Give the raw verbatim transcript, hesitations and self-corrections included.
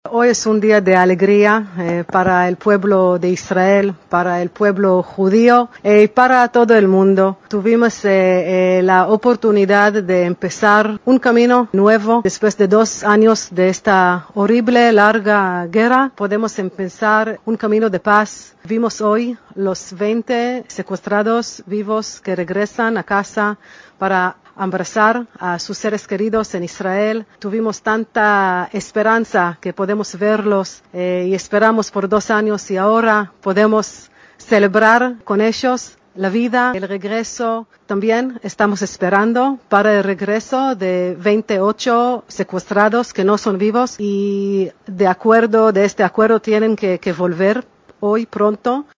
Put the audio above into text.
Hoy es un día de alegría eh, para el pueblo de Israel, para el pueblo judío eh, y para todo el mundo. Tuvimos eh, eh, la oportunidad de empezar un camino nuevo después de dos años de esta horrible, larga guerra. Podemos empezar un camino de paz. Vimos hoy los veinte secuestrados vivos que regresan a casa para abrazar a sus seres queridos en Israel. Tuvimos tanta esperanza que podemos verlos eh, y esperamos por dos años y ahora podemos celebrar con ellos la vida, el regreso. También estamos esperando para el regreso de veintiocho secuestrados que no son vivos y de acuerdo, de este acuerdo tienen que, que volver hoy pronto.